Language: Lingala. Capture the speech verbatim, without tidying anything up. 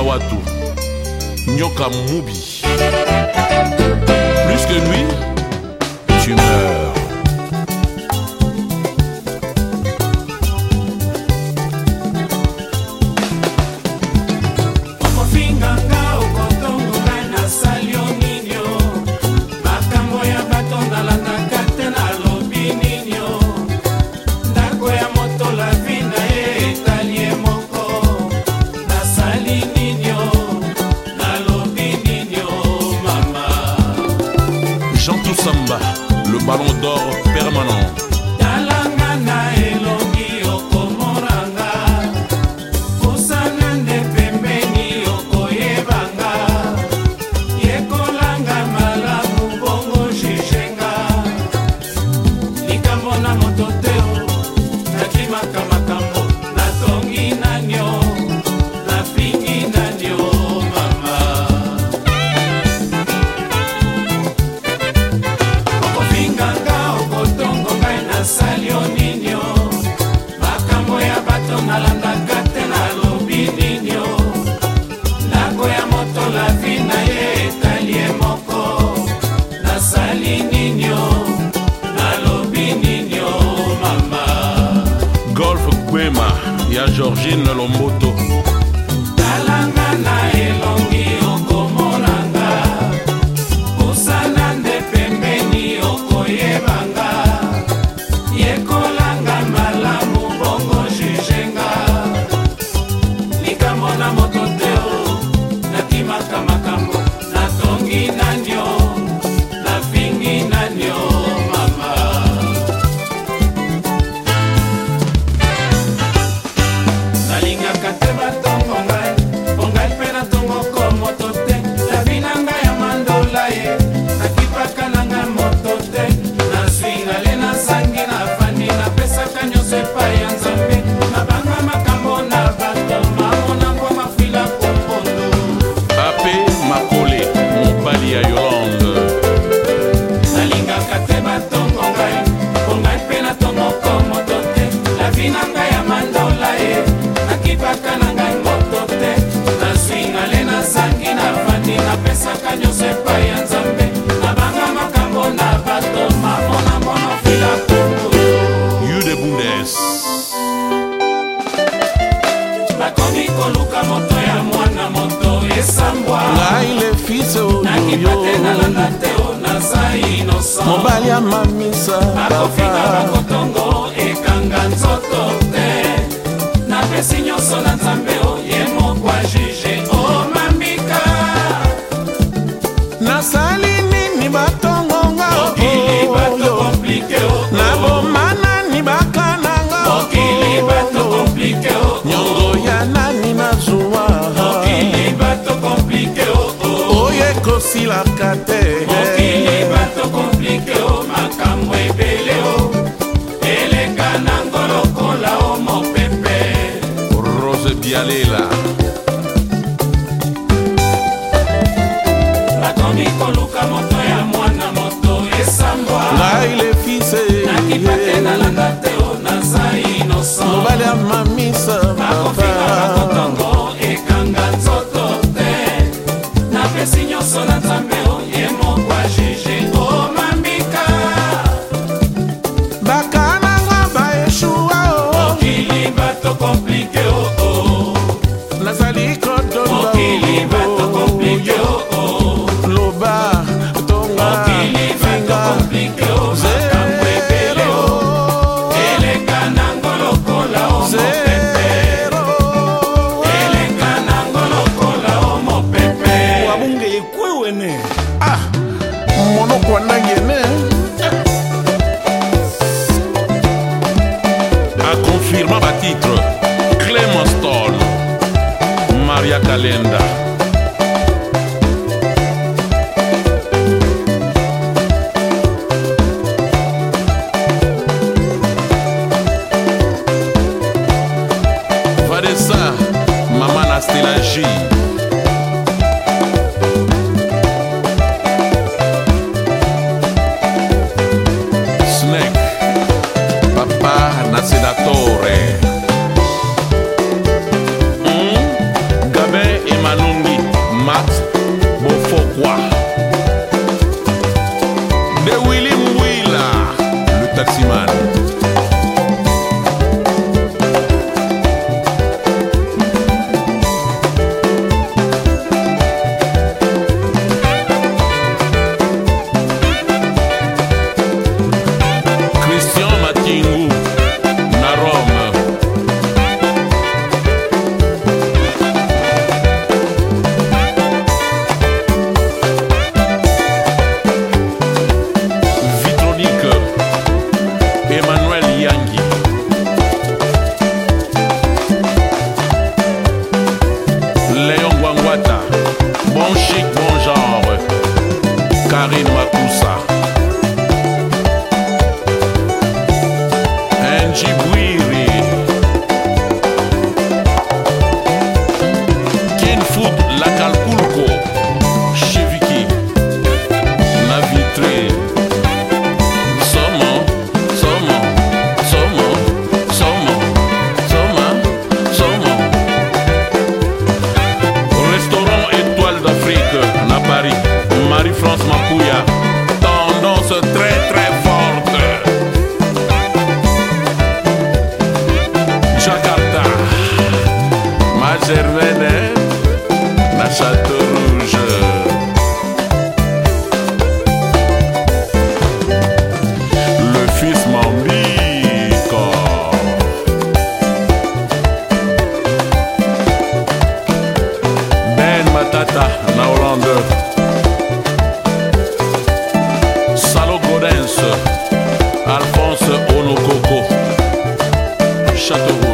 Watu, Nyoka Mubi. Plus que lui, tu meurs. Jean Toussamba, le ballon d'or permanent. Ya Georgine Lomboto. Mobali ya mamisa akofika bakotongo ekanga nzoto te na pesi nyonso na nzambe oye mokwa jije o mambika nasali nini batongonga okili bato komplike o na bomana ni bakananga okili bato komplike o nyongo ya nani na zuwa okili bato komplike o oye kosilaka te okili bato komplike o makambo ebele o eleka na ngolokola o mopepe Rose Bialela bakomi koluka moto ya mwana moto esambwa ngai le fise nakipate nalanda te o naza inosan mobali ya mamisa bakofika bakotongo ekanga nzoto te napesi nyonso na nzambe oye mokwa jije o mambika bakananga baeshua okili bato komplike o o nazali kodonga okili bato komplike o o loba tonga okili bato komplike o makambo ebele o eleka na ngolokola o mopepe eleka na ngolokola o mopepe wabunge ekwewene ah monoko nangene a confirmé ma titre Clément Stone, Maria Calenda. Vanessa, Maman Astela J. Snake, Papa Nasedatore. Mm? Gabin Emmanuel. Germaine na Château Rouge. Le fils Mambico. Ben Matata na Hollande. Salo Godens, Alphonse Onokoko, Château Rouge.